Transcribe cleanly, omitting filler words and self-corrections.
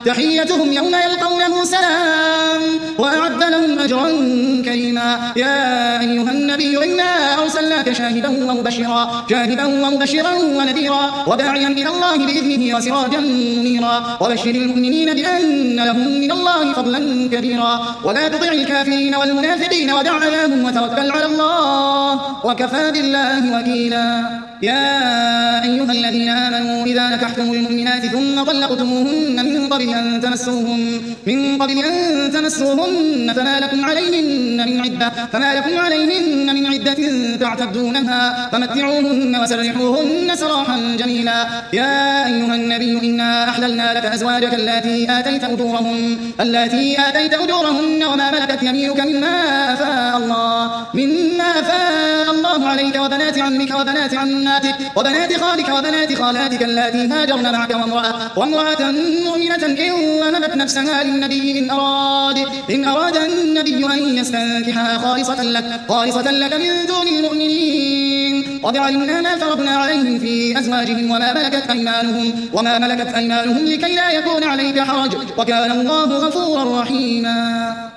تحيتهم يوم يلقونه سلام وأعد لهم أجرا كريما. يا أيها النبي إنا أرسلناك شاهدا ومبشرا ونذيرا وداعيا إلى الله بإذنه وسراجا منيرا وبشر المؤمنين بأن لهم من الله فضلا كبيرا. ولا تطع الكافرين والمنافقين ودع أذاهم وتوكل على الله وكفى بالله وكيلا. يا أيها الذين آمنوا إذا نكحتم المؤمنات ثم طلقتموهن من قبل أن تمسوهن فما لكم عليهن من عدة تعتدونها فمتعوهن وسرحوهن سراحا جميلا. يا أيها النبي إنا أحللنا لك أزواجك اللاتي آتيت أجورهن وما ملكت يمينك مما أفاء الله عليك وبنات عمك وبنات عماتك وبنات خالك وبنات خالاتك اللاتي هاجرن معك وامرأة مؤمنة إن وهبت نفسها للنبي إن أراد النبي أن يستنكحها خالصة لك من دون المؤمنين. قد علمنا ما فرضنا عليهم في أزواجهم وما ملكت أيمانهم لكي لا يكون عليك حرج وكان الله غفورا رحيما.